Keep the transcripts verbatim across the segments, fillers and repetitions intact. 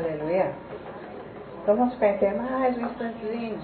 Aleluia. Então vamos ficar em pé mais um instantezinho.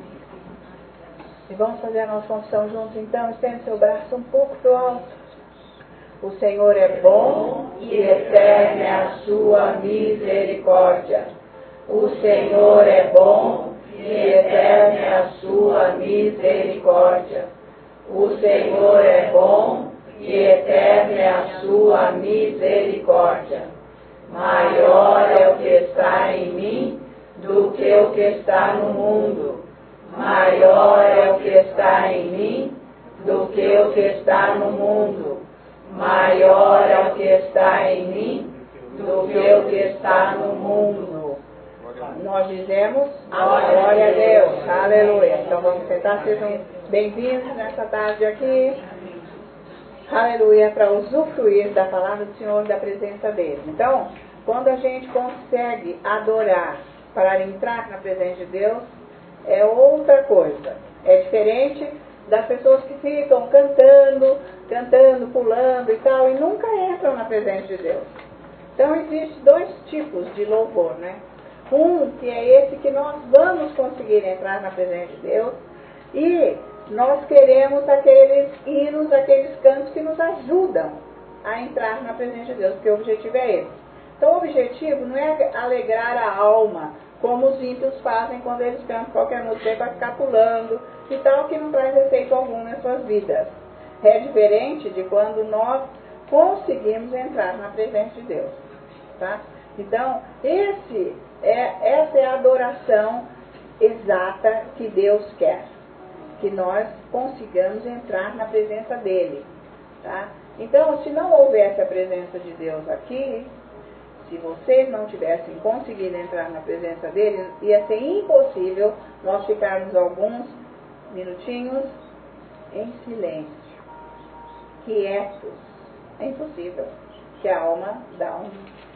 E vamos fazer a nossa confissão juntos. Então, estende seu braço um pouco para o alto. O Senhor é bom e eterna é a sua misericórdia. O Senhor é bom e eterna é a sua misericórdia. O Senhor é bom e eterna é a sua misericórdia. Maior é o que está em mim do que o que está no mundo. Maior é o que está em mim do que o que está no mundo. Maior é o que está em mim do que o que está no mundo. Nós dizemos, glória a Deus, aleluia. Então vamos sentar, sejam bem-vindos nessa tarde aqui. Aleluia, para usufruir da palavra do Senhor, da presença dele. Então, quando a gente consegue adorar para entrar na presença de Deus, é outra coisa. É diferente das pessoas que ficam cantando, cantando, pulando e tal, e nunca entram na presença de Deus. Então, existem dois tipos de louvor, né? Um, que é esse que nós vamos conseguir entrar na presença de Deus, e nós queremos aqueles hinos, aqueles cantos que nos ajudam a entrar na presença de Deus, porque o objetivo é esse. Então o objetivo não é alegrar a alma, como os ímpios fazem quando eles cantam qualquer música para ficar pulando e tal, que não traz efeito algum nas suas vidas. É diferente de quando nós conseguimos entrar na presença de Deus. Tá? Então, esse é, essa é a adoração exata que Deus quer. Que nós consigamos entrar na presença dele. Tá? Então, se não houvesse a presença de Deus aqui, se vocês não tivessem conseguido entrar na presença dele, ia ser impossível nós ficarmos alguns minutinhos em silêncio, quietos. É impossível, que a alma dá um,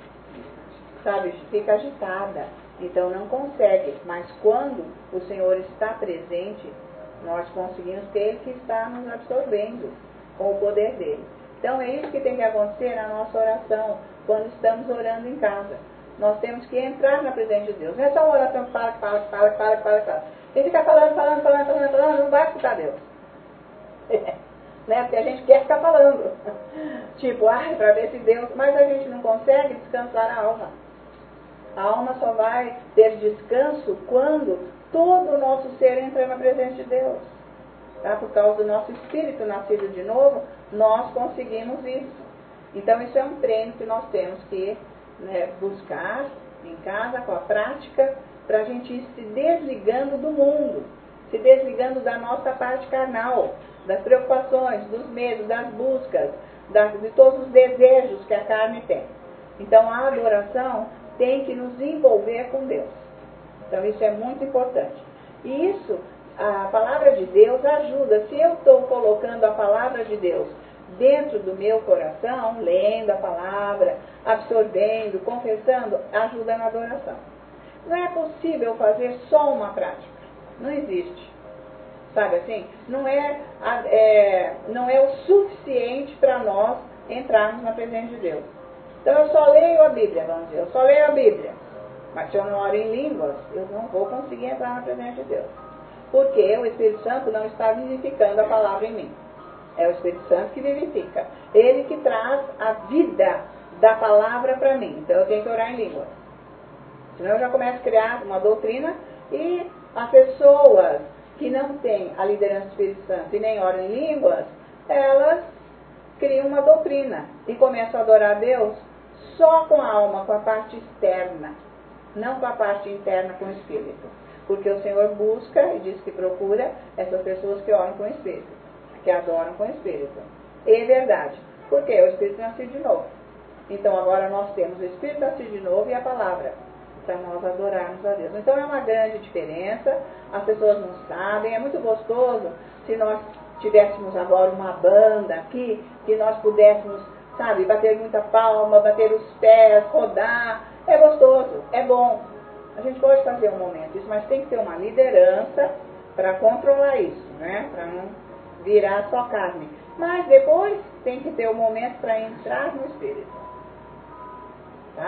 sabe, fica agitada, então não consegue. Mas quando o Senhor está presente, nós conseguimos ter Ele que está nos absorvendo com o poder dele. Então é isso que tem que acontecer na nossa oração, quando estamos orando em casa. Nós temos que entrar na presença de Deus. Não é só uma oração que fala, que fala, que fala, que fala, que fala, que fala. E ficar falando, falando, falando, falando, falando, não vai escutar Deus. Né? Porque a gente quer ficar falando. Tipo, ai, para ver se Deus... Mas a gente não consegue descansar a alma. A alma só vai ter descanso quando todo o nosso ser entra na presença de Deus. Tá? Por causa do nosso espírito nascido de novo, nós conseguimos isso. Então isso é um treino que nós temos que, né, buscar em casa, com a prática, para a gente ir se desligando do mundo, se desligando da nossa parte carnal, das preocupações, dos medos, das buscas, das, de todos os desejos que a carne tem. Então a adoração tem que nos envolver com Deus. Então isso é muito importante. E isso, a palavra de Deus ajuda. Se eu estou colocando a palavra de Deus dentro do meu coração, lendo a palavra, absorvendo, confessando, ajuda na adoração. Não é possível fazer só uma prática. Não existe. Sabe assim? Não é, é, não é o suficiente para nós entrarmos na presença de Deus. Então eu só leio a Bíblia, vamos dizer, eu só leio a Bíblia. Mas se eu não oro em línguas, eu não vou conseguir entrar na presença de Deus. Porque o Espírito Santo não está vivificando a palavra em mim. É o Espírito Santo que vivifica. Ele que traz a vida da palavra para mim. Então eu tenho que orar em línguas. Senão eu já começo a criar uma doutrina e as pessoas que não têm a liderança do Espírito Santo e nem oram em línguas, elas criam uma doutrina e começam a adorar a Deus só com a alma, com a parte externa, não com a parte interna, com o Espírito. Porque o Senhor busca e diz que procura essas pessoas que oram com o Espírito, que adoram com o Espírito. E é verdade, porque o Espírito nasceu de novo. Então agora nós temos o Espírito nascido de novo e a palavra, para nós adorarmos a Deus. Então é uma grande diferença, as pessoas não sabem, é muito gostoso se nós tivéssemos agora uma banda aqui, que nós pudéssemos, sabe, bater muita palma, bater os pés, rodar, é gostoso, é bom. A gente pode fazer um momento isso, mas tem que ter uma liderança para controlar isso, né? Para não virar só carne. Mas depois tem que ter um momento para entrar no Espírito. Tá?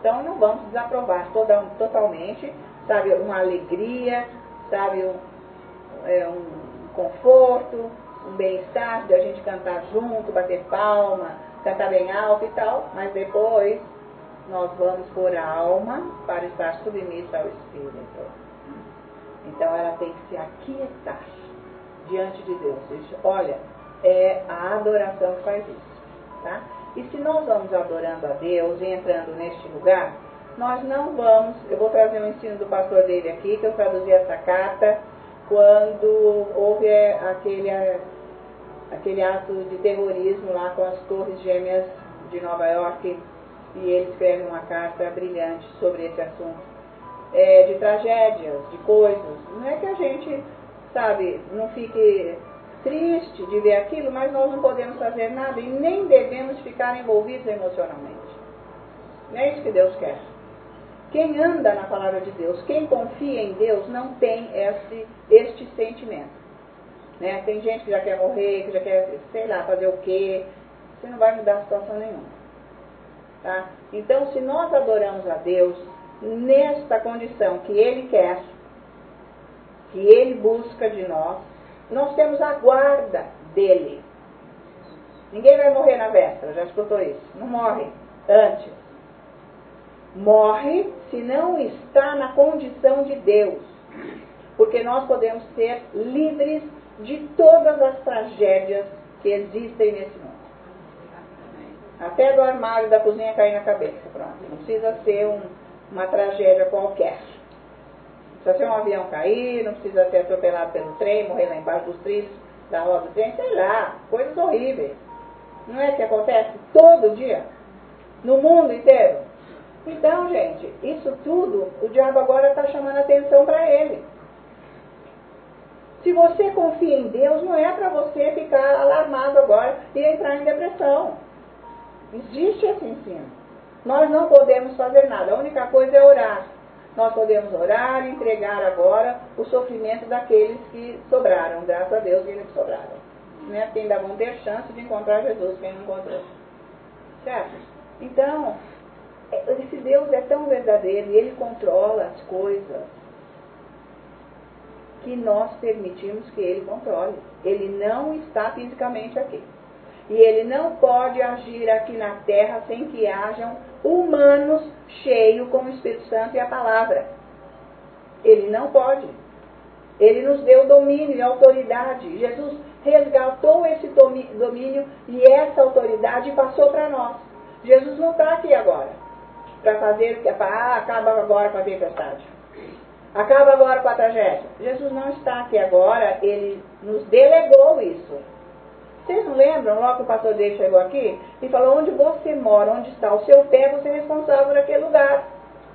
Então não vamos desaprovar toda, totalmente, sabe, uma alegria, sabe, um, é, um conforto, um bem-estar de a gente cantar junto, bater palma, cantar bem alto e tal, mas depois nós vamos pôr a alma para estar submissa ao Espírito. Então ela tem que se aquietar diante de Deus. Olha, é a adoração que faz isso, tá? E se nós vamos adorando a Deus e entrando neste lugar, nós não vamos, eu vou trazer um ensino do pastor dele aqui, que eu traduzi essa carta quando houve aquele, aquele ato de terrorismo lá com as torres gêmeas de Nova York, e ele escreve uma carta brilhante sobre esse assunto, é, de tragédias, de coisas. Não é que a gente, sabe, não fique triste de ver aquilo, mas nós não podemos fazer nada e nem devemos ficar envolvidos emocionalmente. Não é isso que Deus quer. Quem anda na palavra de Deus, quem confia em Deus, não tem este, este sentimento. Né? Tem gente que já quer morrer, que já quer, sei lá, fazer o quê. Você não vai mudar a situação nenhuma. Tá? Então, se nós adoramos a Deus nesta condição que Ele quer, que Ele busca de nós, nós temos a guarda dele. Ninguém vai morrer na véspera, já escutou isso? Não morre antes. Morre se não está na condição de Deus. Porque nós podemos ser livres de todas as tragédias que existem nesse mundo. Até do armário da cozinha cair na cabeça, pronto. Não precisa ser um, uma tragédia qualquer. Não precisa ser um avião cair, não precisa ser atropelado pelo trem, morrer lá embaixo dos trilhos da roda do trem, sei lá, coisas horríveis. Não é que acontece todo dia? No mundo inteiro? Então, gente, isso tudo, o diabo agora está chamando atenção para ele. Se você confia em Deus, não é para você ficar alarmado agora e entrar em depressão. Existe esse ensino. Nós não podemos fazer nada. A única coisa é orar. Nós podemos orar e entregar agora o sofrimento daqueles que sobraram. Graças a Deus, eles que sobraram. Né? Porque ainda vão ter chance de encontrar Jesus, quem não encontrou. Certo? Então, esse Deus é tão verdadeiro e Ele controla as coisas que nós permitimos que Ele controle. Ele não está fisicamente aqui. E Ele não pode agir aqui na terra sem que hajam humanos cheios com o Espírito Santo e a palavra. Ele não pode. Ele nos deu domínio e autoridade. Jesus resgatou esse domínio e essa autoridade passou para nós. Jesus não está aqui agora para fazer o que é para, ah, acaba agora com a tempestade. Acaba agora com a tragédia. Jesus não está aqui agora, Ele nos delegou isso. Vocês não lembram, logo que o pastor David chegou aqui, e falou, onde você mora, onde está o seu pé, você é responsável por aquele lugar.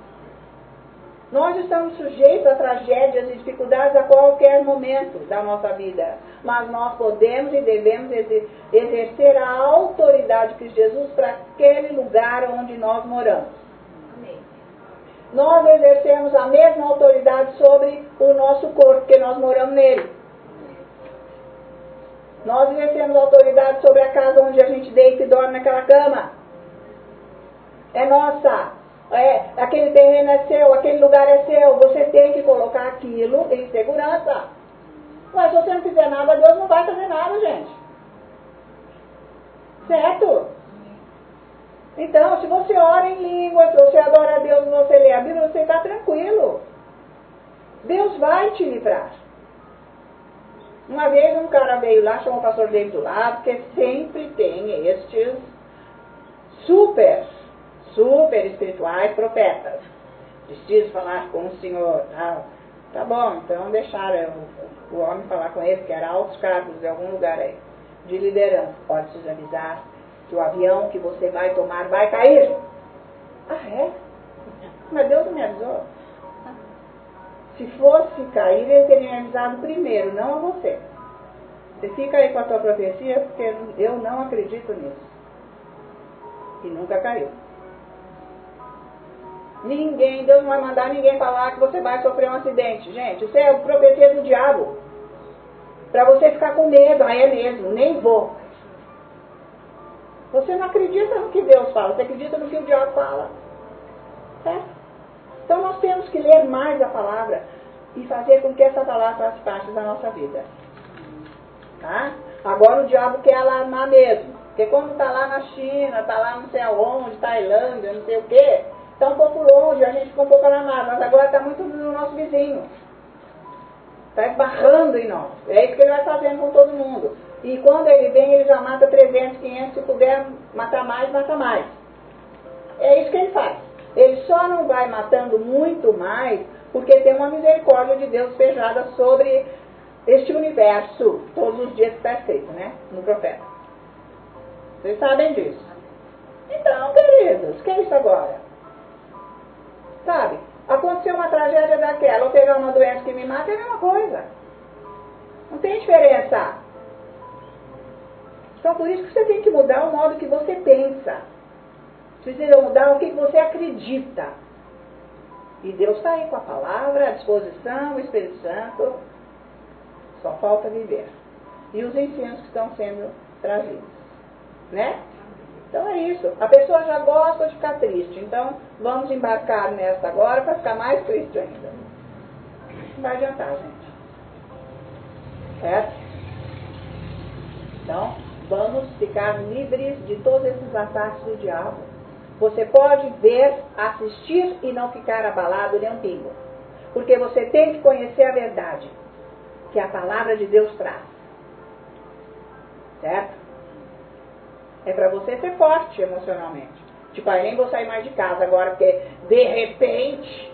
Nós estamos sujeitos a tragédias e dificuldades a qualquer momento da nossa vida. Mas nós podemos e devemos exercer a autoridade de Jesus para aquele lugar onde nós moramos. Amém. Nós exercemos a mesma autoridade sobre o nosso corpo, porque nós moramos nele. Nós exercemos autoridade sobre a casa onde a gente deita e dorme naquela cama. É nossa. É, aquele terreno é seu, aquele lugar é seu. Você tem que colocar aquilo em segurança. Mas se você não fizer nada, Deus não vai fazer nada, gente. Certo? Então, se você ora em língua, se você adora a Deus, se você lê a Bíblia, você está tranquilo. Deus vai te livrar. Uma vez um cara veio lá, chamou o pastor David do lado, porque sempre tem estes super, super espirituais profetas. Preciso falar com o Senhor. Ah, tá bom, então deixaram o, o homem falar com ele, que era altos cargos de algum lugar aí, de liderança. Pode te avisar que o avião que você vai tomar vai cair. Ah, é? Mas Deus não me avisou. Se fosse cair, ele teria me avisado primeiro, não a você. Você fica aí com a tua profecia, porque eu não acredito nisso. E nunca caiu. Ninguém, Deus não vai mandar ninguém falar que você vai sofrer um acidente. Gente, isso é a profecia do diabo. Para você ficar com medo, aí é mesmo, nem vou. Você não acredita no que Deus fala, você acredita no que o diabo fala. Certo? Então nós temos que ler mais a palavra e fazer com que essa palavra faça parte da nossa vida. Tá? Agora o diabo quer alarmar mesmo. Porque quando está lá na China, está lá não sei aonde, Tailândia, não sei o quê, está um pouco longe, a gente ficou um pouco alarmado, mas agora está muito no nosso vizinho. Está esbarrando em nós. É isso que ele vai fazendo com todo mundo. E quando ele vem, ele já mata trezentos, quinhentos, se puder matar mais, mata mais. É isso que ele faz. Ele só não vai matando muito mais porque tem uma misericórdia de Deus despejada sobre este universo, todos os dias que está escrito, né? No profeta. Vocês sabem disso. Então, queridos, que é isso agora? Sabe? Aconteceu uma tragédia daquela, ou pegar uma doença que me mata, é a mesma coisa. Não tem diferença. Então, por isso que você tem que mudar o modo que você pensa. Você precisa mudar o que você acredita. E Deus está aí com a palavra, a disposição, o Espírito Santo. Só falta viver. E os ensinos que estão sendo trazidos. Né? Então é isso. A pessoa já gosta de ficar triste. Então vamos embarcar nessa agora para ficar mais triste ainda. Não vai adiantar, gente. Certo? Então vamos ficar livres de todos esses ataques do diabo. Você pode ver, assistir e não ficar abalado nem um pingo. Porque você tem que conhecer a verdade que a palavra de Deus traz. Certo? É para você ser forte emocionalmente. Tipo, aí nem vou sair mais de casa agora, porque de repente...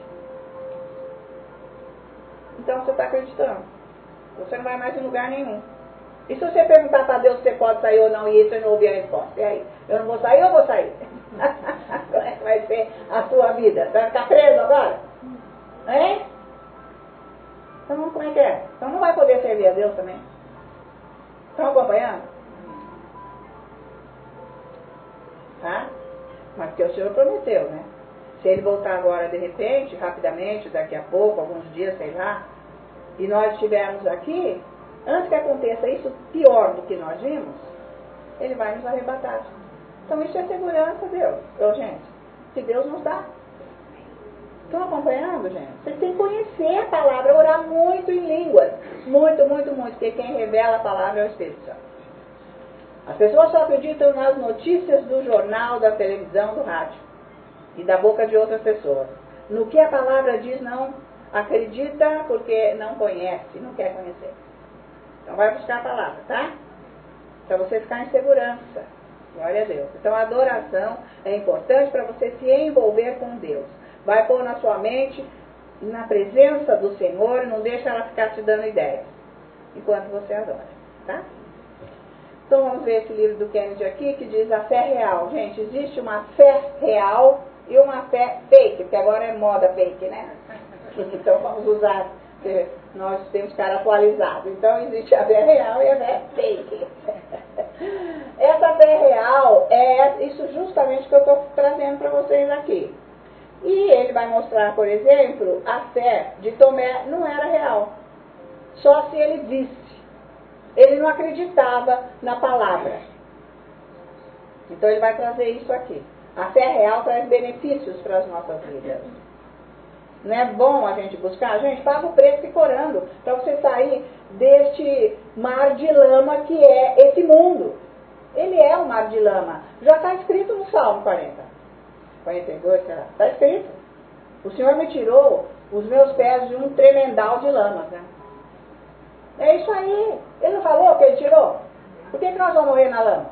Então você está acreditando. Você não vai mais em lugar nenhum. E se você perguntar para Deus se você pode sair ou não, e você não ouvir a resposta? E aí? Eu não vou sair ou vou sair? Como é que vai ser a sua vida? Você vai ficar preso agora? Hein? Então como é que é? Então não vai poder servir a Deus também. Estão acompanhando? Tá? Mas porque o Senhor prometeu, né? Se Ele voltar agora de repente, rapidamente, daqui a pouco, alguns dias, sei lá, e nós estivermos aqui, antes que aconteça isso pior do que nós vimos, Ele vai nos arrebatar. Então isso é segurança, Deus. Então, gente, que Deus nos dá. Estão acompanhando, gente? Vocês têm que conhecer a palavra, orar muito em línguas. Muito, muito, muito, porque quem revela a palavra é o Espírito Santo. As pessoas só acreditam nas notícias do jornal, da televisão, do rádio. E da boca de outras pessoas. No que a palavra diz, não acredita porque não conhece, não quer conhecer. Então vai buscar a palavra, tá? Para você ficar em segurança. Glória a Deus. Então a adoração é importante para você se envolver com Deus. Vai pôr na sua mente, na presença do Senhor, e não deixa ela ficar te dando ideias. Enquanto você adora, tá? Então vamos ver esse livro do Kennedy aqui, que diz a fé real. Gente, existe uma fé real e uma fé fake, porque agora é moda fake, né? Então vamos usar, nós temos que estar atualizados. Então existe a fé real e a fé fake. Essa fé real é isso justamente que eu estou trazendo para vocês aqui. E ele vai mostrar, por exemplo, a fé de Tomé não era real. Só se ele visse. Ele não acreditava na palavra. Então ele vai trazer isso aqui. A fé real traz benefícios para as nossas vidas. Não é bom a gente buscar? Gente, paga o preço ficorando para você sair deste mar de lama que é esse mundo. Ele é um mar de lama. Já está escrito no Salmo quarenta. quarenta e dois, será? Está escrito. O Senhor me tirou os meus pés de um tremendal de lama, né? É isso aí. Ele não falou que ele tirou? Por que, que nós vamos morrer na lama?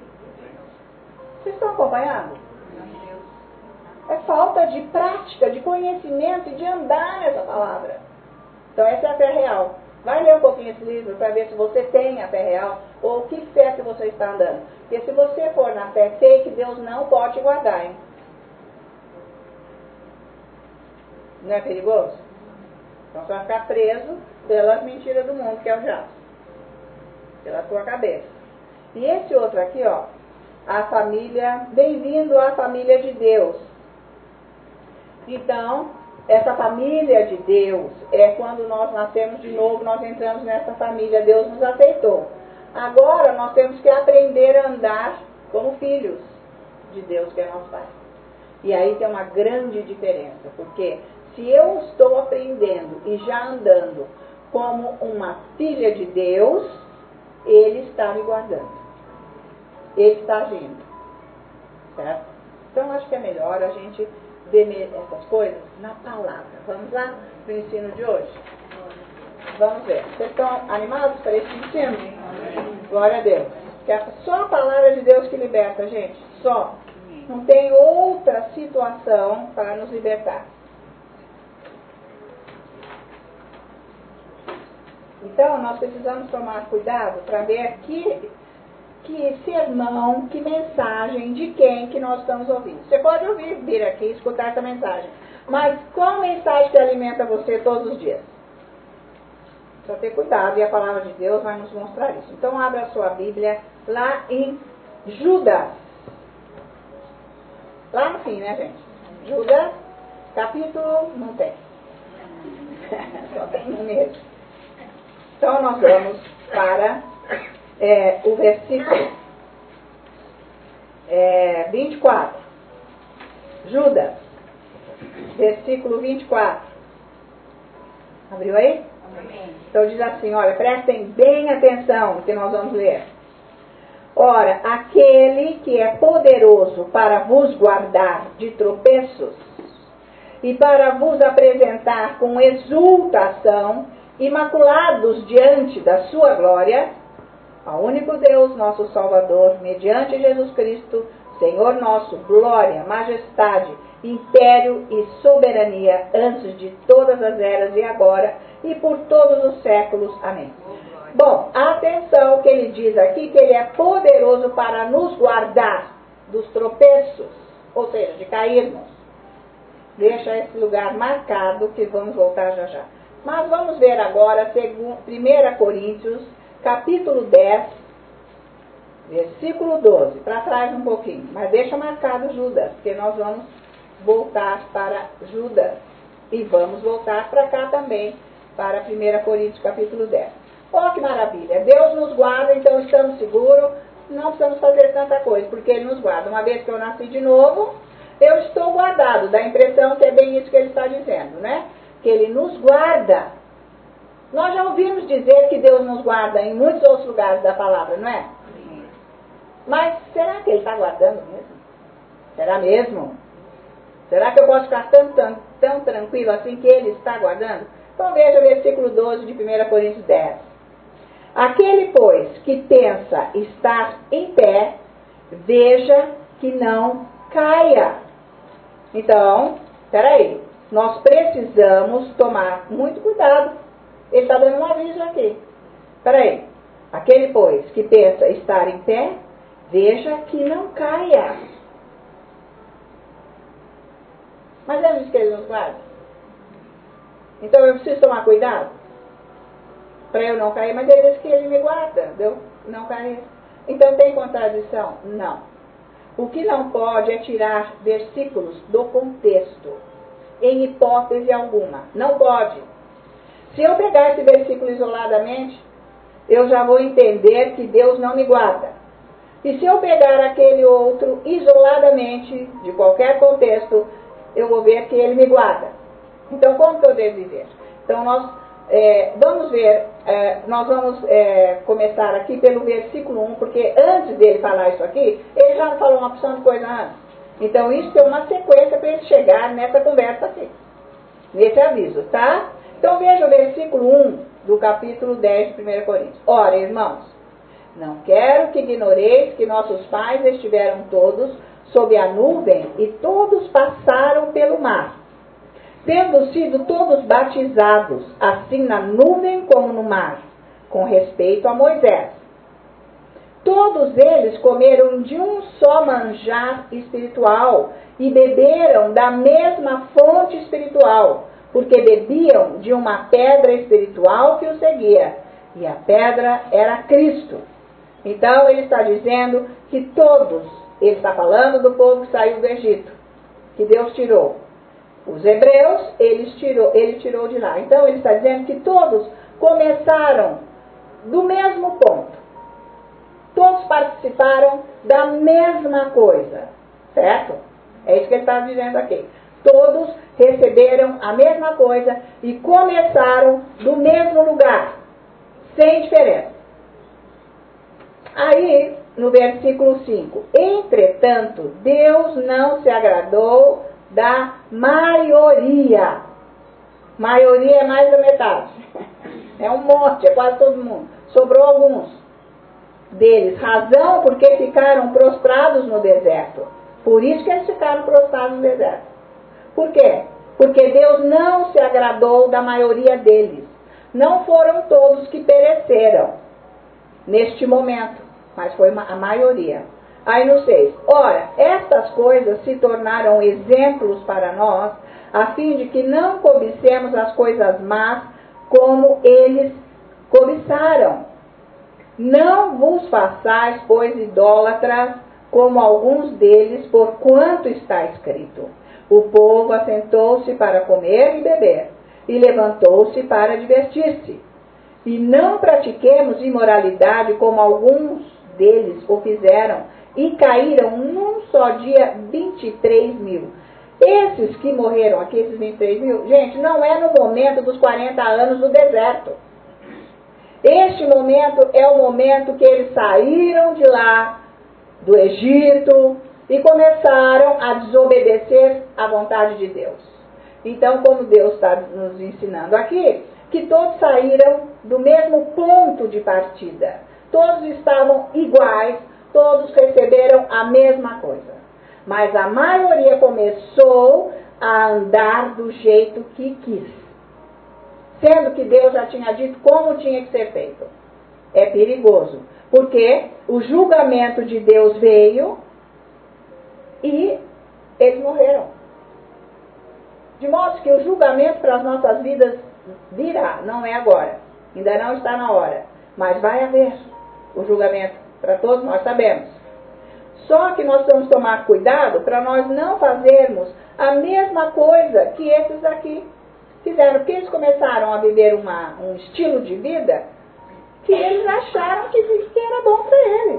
Vocês estão acompanhando? É falta de prática, de conhecimento e de andar nessa palavra. Então essa é a fé real. Vai ler um pouquinho esse livro para ver se você tem a fé real ou que fé que você está andando. Porque se você for na fé fake, Deus não pode te guardar, hein? Não é perigoso? Então você vai ficar preso pelas mentiras do mundo, que é o diabo. Pela sua cabeça. E esse outro aqui, ó, a família, bem-vindo à família de Deus. Então, essa família de Deus é quando nós nascemos de novo, nós entramos nessa família, Deus nos aceitou. Agora nós temos que aprender a andar como filhos de Deus, que é nosso Pai. E aí tem uma grande diferença, porque se eu estou aprendendo e já andando como uma filha de Deus, Ele está me guardando. Ele está agindo. Certo? Então, acho que é melhor a gente ver essas coisas na palavra. Vamos lá para o ensino de hoje? Vamos ver. Vocês estão animados para esse ensino? Glória a Deus. Que é só a palavra de Deus que liberta, gente. Só. Não tem outra situação para nos libertar. Então, nós precisamos tomar cuidado para ver que, que sermão, que mensagem, de quem que nós estamos ouvindo. Você pode ouvir, vir aqui, escutar essa mensagem. Mas qual mensagem que alimenta você todos os dias? Só ter cuidado, e a palavra de Deus vai nos mostrar isso. Então, abra a sua Bíblia lá em Judas. Lá no fim, né, gente? Judas, capítulo, não tem. Só tem um mesmo. Então, nós vamos para é, o versículo é, vinte e quatro. Judas, versículo vinte e quatro. Abriu aí? Amém. Então, diz assim, olha, prestem bem atenção no que nós vamos ler. Ora, aquele que é poderoso para vos guardar de tropeços e para vos apresentar com exultação, imaculados diante da sua glória, ao único Deus, nosso Salvador, mediante Jesus Cristo, Senhor nosso, glória, majestade, império e soberania, antes de todas as eras e agora, e por todos os séculos. Amém. Bom, atenção que ele diz aqui que ele é poderoso para nos guardar dos tropeços, ou seja, de cairmos. Deixa esse lugar marcado que vamos voltar já já. Mas vamos ver agora primeira Coríntios, capítulo dez, versículo doze, para trás um pouquinho. Mas deixa marcado Judas, porque nós vamos voltar para Judas. E vamos voltar para cá também, para primeira Coríntios, capítulo dez. Olha que maravilha, Deus nos guarda, então estamos seguros, não precisamos fazer tanta coisa, porque Ele nos guarda. Uma vez que eu nasci de novo, eu estou guardado, dá a impressão que é bem isso que Ele está dizendo, né? Que Ele nos guarda. Nós já ouvimos dizer que Deus nos guarda em muitos outros lugares da palavra, não é? Sim. Mas será que Ele está guardando mesmo? Será mesmo? Será que eu posso ficar tão, tão, tão tranquilo assim que Ele está guardando? Então veja o versículo doze de primeira Coríntios dez. Aquele, pois, que pensa estar em pé, veja que não caia. Então, peraí, nós precisamos tomar muito cuidado. Ele está dando um aviso aqui. Peraí, aquele, pois, que pensa estar em pé, veja que não caia. Mas ele diz que Ele nos guarda. Então eu preciso tomar cuidado para eu não cair, mas Ele diz que Ele me guarda, de eu não cair. Então tem contradição? Não. O que não pode é tirar versículos do contexto, em hipótese alguma. Não pode. Se eu pegar esse versículo isoladamente, eu já vou entender que Deus não me guarda. E se eu pegar aquele outro isoladamente, de qualquer contexto, eu vou ver que Ele me guarda. Então, como que eu devo viver? Então, nós é, vamos ver, é, nós vamos é, começar aqui pelo versículo um, porque antes dele falar isso aqui, ele já falou uma opção de coisa antes. Então, isso é uma sequência para ele chegar nessa conversa aqui, nesse aviso, tá? Então, veja o versículo um do capítulo dez de primeira Coríntios. Ora, irmãos, não quero que ignoreis que nossos pais estiveram todos sob a nuvem e todos passaram pelo mar, tendo sido todos batizados, assim na nuvem como no mar, com respeito a Moisés. Todos eles comeram de um só manjar espiritual e beberam da mesma fonte espiritual, porque bebiam de uma pedra espiritual que os seguia, e a pedra era Cristo. Então ele está dizendo que todos, ele está falando do povo que saiu do Egito, que Deus tirou. Os hebreus, eles tirou, ele tirou de lá. Então ele está dizendo que todos começaram do mesmo ponto. Todos participaram da mesma coisa, certo? É isso que ele está dizendo aqui. Todos receberam a mesma coisa e começaram do mesmo lugar, sem diferença. Aí, no versículo cinco, entretanto, Deus não se agradou da maioria. Maioria é mais da metade. É um monte, é quase todo mundo. Sobrou alguns deles. Razão porque ficaram prostrados no deserto. Por isso que eles ficaram prostrados no deserto. Por quê? Porque Deus não se agradou da maioria deles. Não foram todos que pereceram neste momento, mas foi a maioria. Aí no seis, ora, estas coisas se tornaram exemplos para nós, a fim de que não cobicemos as coisas más como eles cobiçaram. Não vos façais, pois, idólatras, como alguns deles, por quanto está escrito. O povo assentou-se para comer e beber, e levantou-se para divertir-se. E não pratiquemos imoralidade, como alguns deles o fizeram, e caíram num só dia vinte e três mil. Esses que morreram aqui, esses vinte e três mil, gente, não é no momento dos quarenta anos do deserto. Este momento é o momento que eles saíram de lá, do Egito, e começaram a desobedecer à vontade de Deus. Então, como Deus está nos ensinando aqui, que todos saíram do mesmo ponto de partida. Todos estavam iguais, todos receberam a mesma coisa. Mas a maioria começou a andar do jeito que quis. Sendo que Deus já tinha dito como tinha que ser feito. É perigoso. Porque o julgamento de Deus veio e eles morreram. De modo que o julgamento para as nossas vidas virá, não é agora. Ainda não está na hora. Mas vai haver o julgamento para todos, nós sabemos. Só que nós precisamos tomar cuidado para nós não fazermos a mesma coisa que esses aqui fizeram. Porque eles começaram a viver uma, um estilo de vida que eles acharam que, que era bom para eles.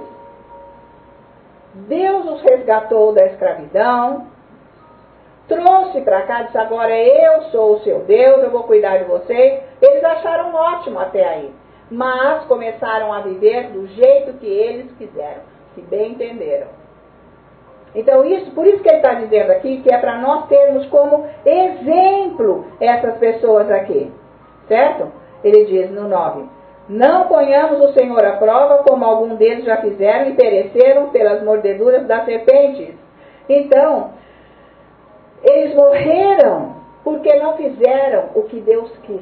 Deus os resgatou da escravidão, trouxe para cá, disse, agora eu sou o seu Deus, eu vou cuidar de vocês. Eles acharam ótimo até aí, mas começaram a viver do jeito que eles quiseram, que bem entenderam. Então, isso, por isso que ele está dizendo aqui, que é para nós termos como exemplo essas pessoas aqui, certo? Ele diz no nove, não ponhamos o Senhor à prova, como algum deles já fizeram e pereceram pelas mordeduras das serpentes. Então, eles morreram porque não fizeram o que Deus quis.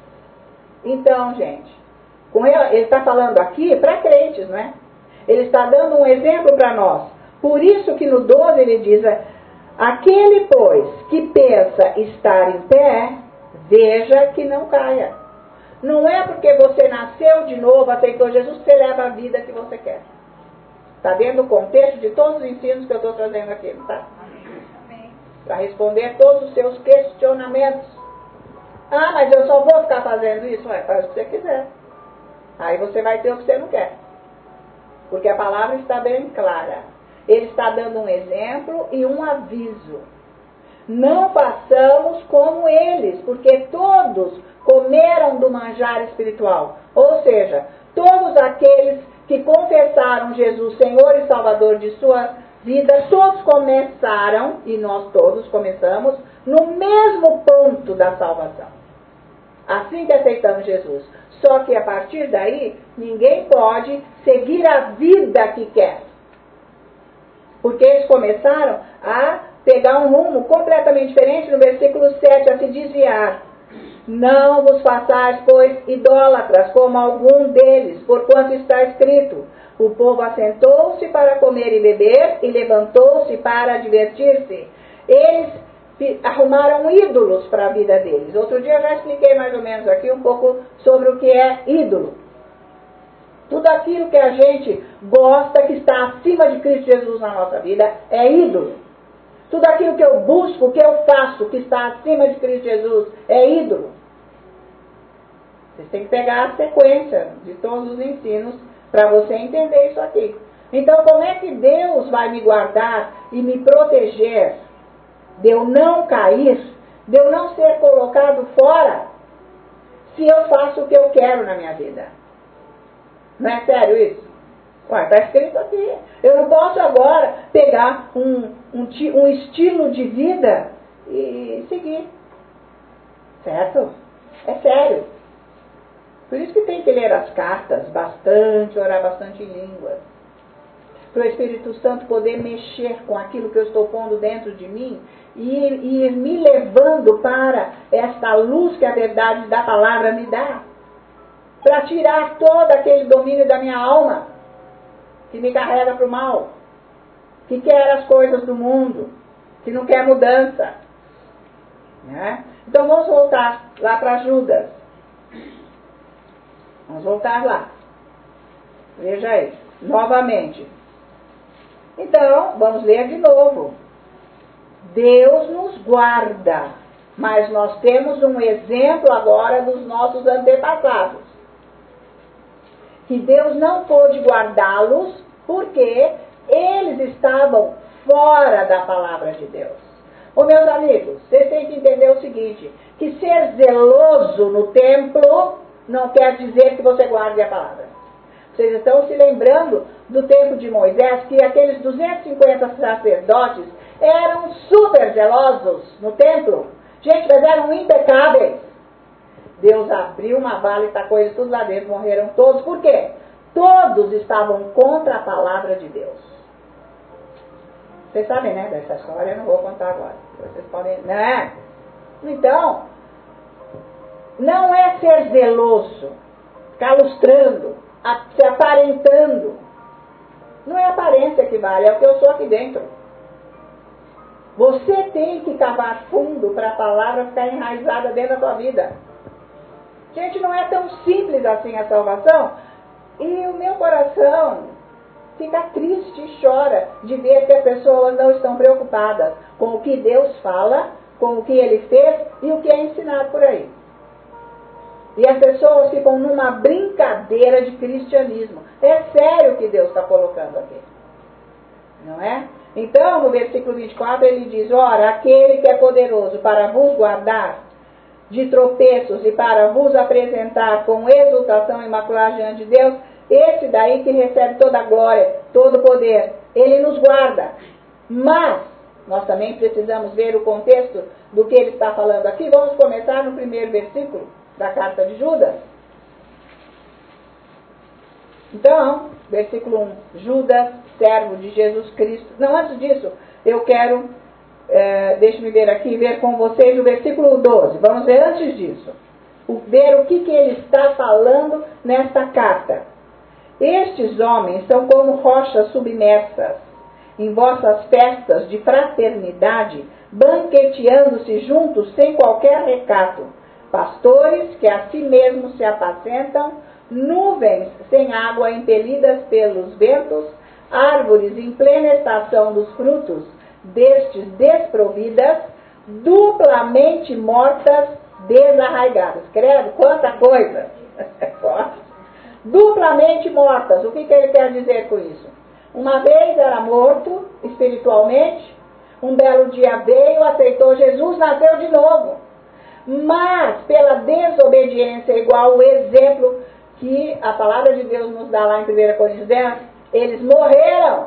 Então, gente, com ele, ele está falando aqui para crentes, não é? Ele está dando um exemplo para nós. Por isso que no doze ele diz, aquele, pois, que pensa estar em pé, veja que não caia. Não é porque você nasceu de novo, aceitou Jesus, que você leva a vida que você quer. Está dentro do contexto de todos os ensinos que eu estou trazendo aqui, não está? Para responder todos os seus questionamentos. Ah, mas eu só vou ficar fazendo isso? Ué, faz o que você quiser. Aí você vai ter o que você não quer. Porque a palavra está bem clara. Ele está dando um exemplo e um aviso. Não façamos como eles, porque todos comeram do manjar espiritual. Ou seja, todos aqueles que confessaram Jesus Senhor e Salvador de sua vida, todos começaram, e nós todos começamos, no mesmo ponto da salvação. Assim que aceitamos Jesus. Só que a partir daí, ninguém pode seguir a vida que quer. Porque eles começaram a pegar um rumo completamente diferente no versículo sete, a se desviar. Não vos façais, pois, idólatras, como algum deles, porquanto está escrito, o povo assentou-se para comer e beber, e levantou-se para divertir-se. Eles arrumaram ídolos para a vida deles. Outro dia eu já expliquei mais ou menos aqui um pouco sobre o que é ídolo. Tudo aquilo que a gente gosta, que está acima de Cristo Jesus na nossa vida, é ídolo. Tudo aquilo que eu busco, que eu faço, que está acima de Cristo Jesus, é ídolo. Vocês têm que pegar a sequência de todos os ensinos para você entender isso aqui. Então, como é que Deus vai me guardar e me proteger de eu não cair, de eu não ser colocado fora, se eu faço o que eu quero na minha vida. Não é sério isso? Ué, está escrito aqui. Eu não posso agora pegar um, um, um estilo de vida e seguir. Certo? É sério. Por isso que tem que ler as cartas bastante, orar bastante em línguas. Para o Espírito Santo poder mexer com aquilo que eu estou pondo dentro de mim e ir, e ir me levando para esta luz que a verdade da palavra me dá. Para tirar todo aquele domínio da minha alma, que me carrega para o mal, que quer as coisas do mundo, que não quer mudança. Né? Então vamos voltar lá para Judas. Vamos voltar lá. Veja aí, novamente. Então, vamos ler de novo. Deus nos guarda, mas nós temos um exemplo agora dos nossos antepassados. Que Deus não pôde guardá-los porque eles estavam fora da palavra de Deus. Ô meus amigos, vocês têm que entender o seguinte, que ser zeloso no templo não quer dizer que você guarde a palavra. Vocês estão se lembrando do tempo de Moisés, que aqueles duzentos e cinquenta sacerdotes eram super zelosos no templo. Gente, mas eram impecáveis. Deus abriu uma vala e tacou eles tudo lá dentro, morreram todos. Por quê? Todos estavam contra a palavra de Deus. Vocês sabem, né, dessa história, eu não vou contar agora. Vocês podem, né? Então, não é ser zeloso, ficar lustrando, se aparentando. Não é a aparência que vale, é o que eu sou aqui dentro. Você tem que cavar fundo para a palavra ficar enraizada dentro da tua vida. Gente, não é tão simples assim a salvação. E o meu coração fica triste e chora de ver que as pessoas não estão preocupadas com o que Deus fala, com o que Ele fez e o que é ensinado por aí. E as pessoas ficam numa brincadeira de cristianismo. É sério o que Deus está colocando aqui. Não é? Então, no versículo vinte e quatro, ele diz, ora, aquele que é poderoso para vos guardar de tropeços e para vos apresentar com exultação imaculada diante de Deus, esse daí que recebe toda a glória, todo o poder, ele nos guarda. Mas, nós também precisamos ver o contexto do que ele está falando aqui. Vamos começar no primeiro versículo da carta de Judas. Então, versículo um, Judas, servo de Jesus Cristo. Não, antes disso, eu quero, é, deixe-me ver aqui, ver com vocês o versículo doze. Vamos ver antes disso. O, ver o que, que ele está falando nesta carta. Estes homens são como rochas submersas em vossas festas de fraternidade, banqueteando-se juntos sem qualquer recato. Pastores que a si mesmos se apacentam, nuvens sem água impelidas pelos ventos, árvores em plena estação dos frutos, destes desprovidas, duplamente mortas, desarraigadas. Credo, quanta coisa! Duplamente mortas. O que, que ele quer dizer com isso? Uma vez era morto espiritualmente, um belo dia veio, aceitou Jesus, nasceu de novo. Mas, pela desobediência, igual o exemplo que a palavra de Deus nos dá lá em primeira Coríntios dez, eles morreram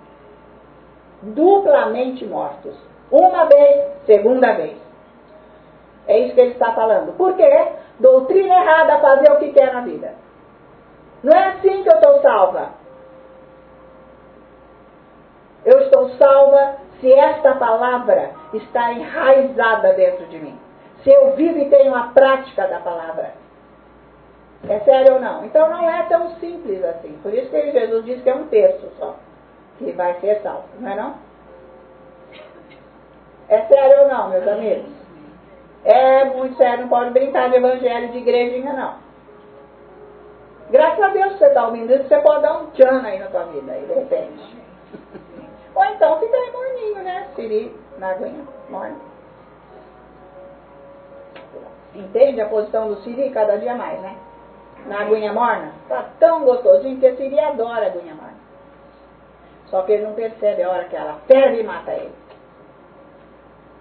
duplamente mortos. Uma vez, segunda vez. É isso que ele está falando. Por quê? Doutrina errada a fazer o que quer na vida. Não é assim que eu estou salva. Eu estou salva se esta palavra está enraizada dentro de mim. Se eu vivo e tenho a prática da palavra. É sério ou não? Então não é tão simples assim. Por isso que Jesus diz que é um terço só que vai ser salvo, não é não? É sério ou não, meus amigos? É muito sério, não pode brincar de evangelho de igrejinha, não. Graças a Deus que você está ouvindo isso, você pode dar um tchan aí na tua vida, aí, de repente. Ou então fica aí morninho, né? Siri na aguinha, morno. Entende a posição do Siri cada dia mais, né? Na aguinha morna. Tá tão gostosinho que a Siri adora a aguinha morna. Só que ele não percebe a hora que ela ferve e mata ele.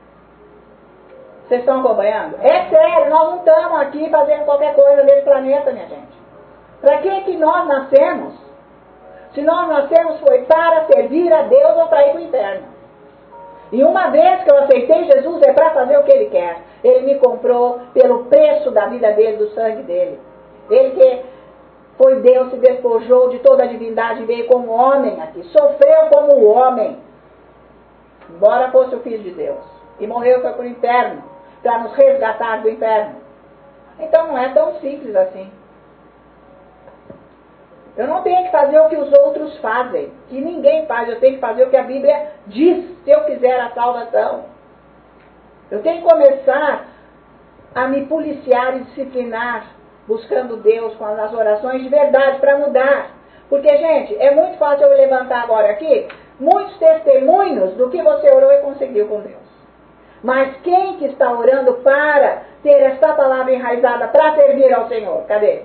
Vocês estão acompanhando? É sério, nós não estamos aqui fazendo qualquer coisa nesse planeta, minha gente. Para que que nós nascemos? Se nós nascemos foi para servir a Deus ou para ir para o inferno. E uma vez que eu aceitei Jesus é para fazer o que Ele quer. Ele me comprou pelo preço da vida dele, do sangue dele. Ele que foi Deus, se despojou de toda a divindade, veio como homem aqui. Sofreu como homem. Embora fosse o Filho de Deus. E morreu foi para o inferno. Para nos resgatar do inferno. Então não é tão simples assim. Eu não tenho que fazer o que os outros fazem. Que ninguém faz. Eu tenho que fazer o que a Bíblia diz. Se eu quiser a salvação. Eu tenho que começar a me policiar e disciplinar. Buscando Deus com as orações de verdade para mudar. Porque, gente, é muito fácil eu levantar agora aqui muitos testemunhos do que você orou e conseguiu com Deus. Mas quem que está orando para ter essa palavra enraizada para servir ao Senhor? Cadê?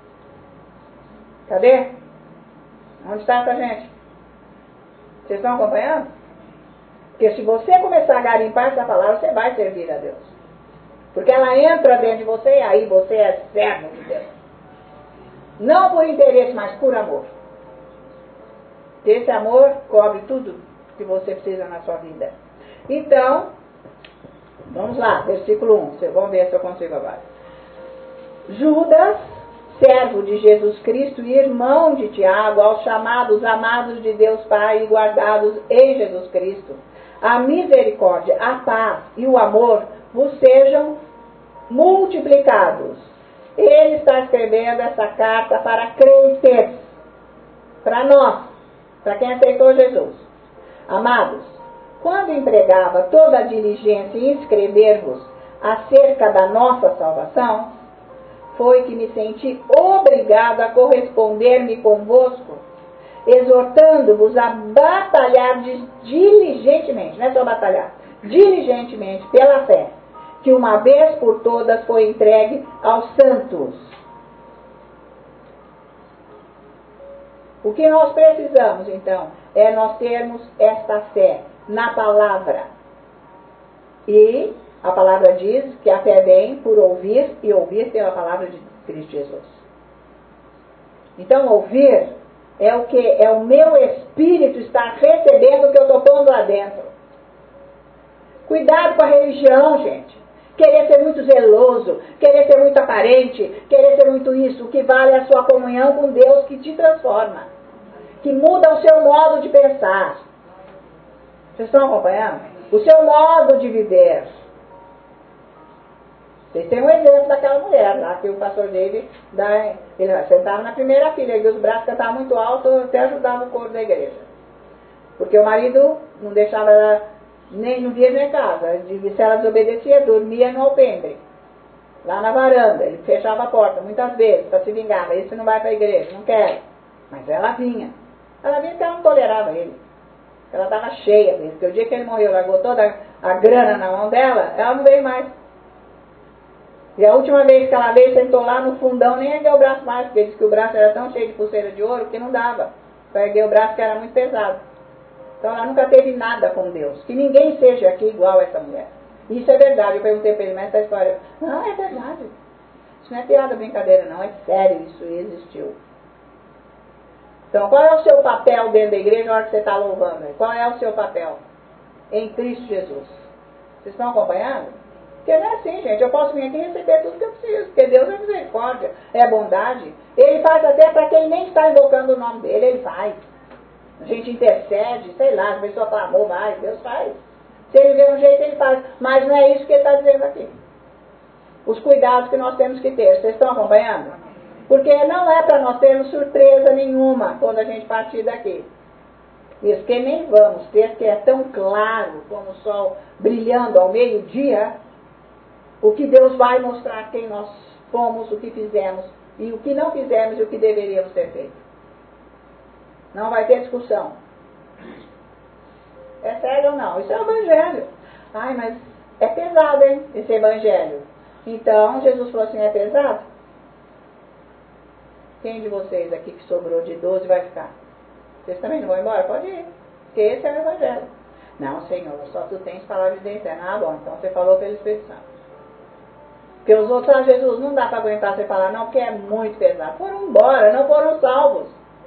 Cadê? Onde está essa gente? Vocês estão acompanhando? Porque se você começar a garimpar essa palavra, você vai servir a Deus. Porque ela entra dentro de você e aí você é servo de Deus. Não por interesse, mas por amor. Esse amor cobre tudo que você precisa na sua vida. Então, vamos lá, versículo um. Vamos ver se eu consigo agora. Judas, servo de Jesus Cristo e irmão de Tiago, aos chamados amados de Deus Pai e guardados em Jesus Cristo, a misericórdia, a paz e o amor vos sejam multiplicados. Ele está escrevendo essa carta para crentes, para nós, para quem aceitou Jesus. Amados, quando empregava toda a diligência em escrever-vos acerca da nossa salvação, foi que me senti obrigado a corresponder-me convosco, exortando-vos a batalhar diligentemente, não é só batalhar, diligentemente pela fé, que uma vez por todas foi entregue aos santos. O que nós precisamos, então, é nós termos esta fé na palavra. E a palavra diz que a fé vem por ouvir e ouvir pela palavra de Cristo Jesus. Então, ouvir é o que? É o meu espírito estar recebendo o que eu estou pondo lá dentro. Cuidado com a religião, gente. Querer ser muito zeloso, querer ser muito aparente, querer ser muito isso. O que vale é a sua comunhão com Deus que te transforma, que muda o seu modo de pensar. Vocês estão acompanhando? O seu modo de viver. Vocês têm um exemplo daquela mulher lá, que o pastor David, da, ele sentava na primeira fila, e os braços cantavam muito alto, até ajudava o coro da igreja. Porque o marido não deixava ela, nem no dia nem em casa. Se ela desobedecia, dormia no alpendre, lá na varanda. Ele fechava a porta muitas vezes para se vingar. Esse não vai para a igreja, não quer. Mas ela vinha. Ela vinha porque ela não tolerava ele. Ela estava cheia dele. Porque o dia que ele morreu, largou toda a grana na mão dela, ela não veio mais. E a última vez que ela veio, sentou lá no fundão, nem ergueu o braço mais, porque disse que o braço era tão cheio de pulseira de ouro que não dava para erguer o braço, que era muito pesado. Então ela nunca teve nada com Deus. Que ninguém seja aqui igual a essa mulher. Isso é verdade. Eu perguntei para ele, mas essa história... Não, é verdade. Isso não é piada, brincadeira, não. É sério, isso existiu. Então, qual é o seu papel dentro da igreja na hora que você está louvando? Qual é o seu papel? Em Cristo Jesus. Vocês estão acompanhando? Porque não é assim, gente. Eu posso vir aqui e receber tudo que eu preciso. Porque Deus é misericórdia, é bondade. Ele faz até para quem nem está invocando o nome dele, ele faz. A gente intercede, sei lá, a pessoa fala, amor, vai, Deus faz. Se ele vê um jeito, ele faz. Mas não é isso que ele está dizendo aqui. Os cuidados que nós temos que ter. Vocês estão acompanhando? Porque não é para nós termos surpresa nenhuma quando a gente partir daqui. Isso que nem vamos ter, que é tão claro como o sol brilhando ao meio-dia, o que Deus vai mostrar quem nós fomos, o que fizemos, e o que não fizemos e o que deveríamos ter feito. Não vai ter discussão. É sério ou não? Isso é o evangelho. Ai, mas é pesado, hein, esse evangelho. Então, Jesus falou assim, é pesado? Quem de vocês aqui que sobrou de doze vai ficar? Vocês também não vão embora? Pode ir. Porque esse é o evangelho. Não, Senhor, só tu tens palavras de eterna. Ah, bom, então você falou pelo Espírito Santo. Porque os outros, ah, Jesus, não dá para aguentar você falar não, porque é muito pesado. Foram embora, não foram salvos.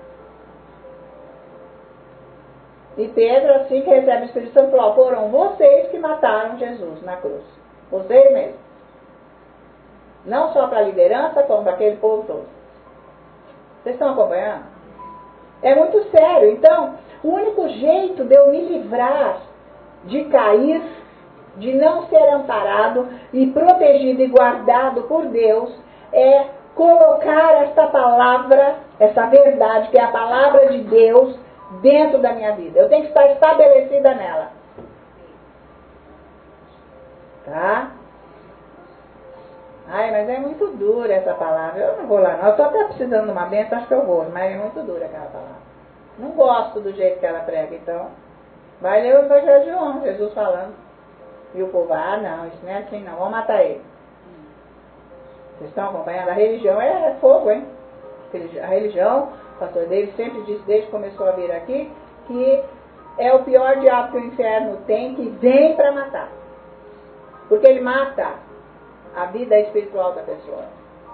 E Pedro, assim que recebe o Espírito Santo, falou, foram vocês que mataram Jesus na cruz. Vocês mesmos. Não só para a liderança, como para aquele povo todo. Vocês estão acompanhando? É muito sério. Então, o único jeito de eu me livrar de cair, de não ser amparado e protegido e guardado por Deus, é colocar esta palavra, essa verdade, que é a palavra de Deus, dentro da minha vida. Eu tenho que estar estabelecida nela. Tá? Ai, mas é muito dura essa palavra. Eu não vou lá não. Eu estou até precisando de uma bênção, acho que eu vou. Mas é muito dura aquela palavra. Não gosto do jeito que ela prega, então. Vai ler o Evangelho de João, Jesus falando. E o povo, ah, não, isso não é assim não. Vamos matar ele. Vocês estão acompanhando? A religião é fogo, hein? A religião, o pastor David sempre disse, desde que começou a vir aqui, que é o pior diabo que o inferno tem, que vem para matar. Porque ele mata a vida espiritual da pessoa.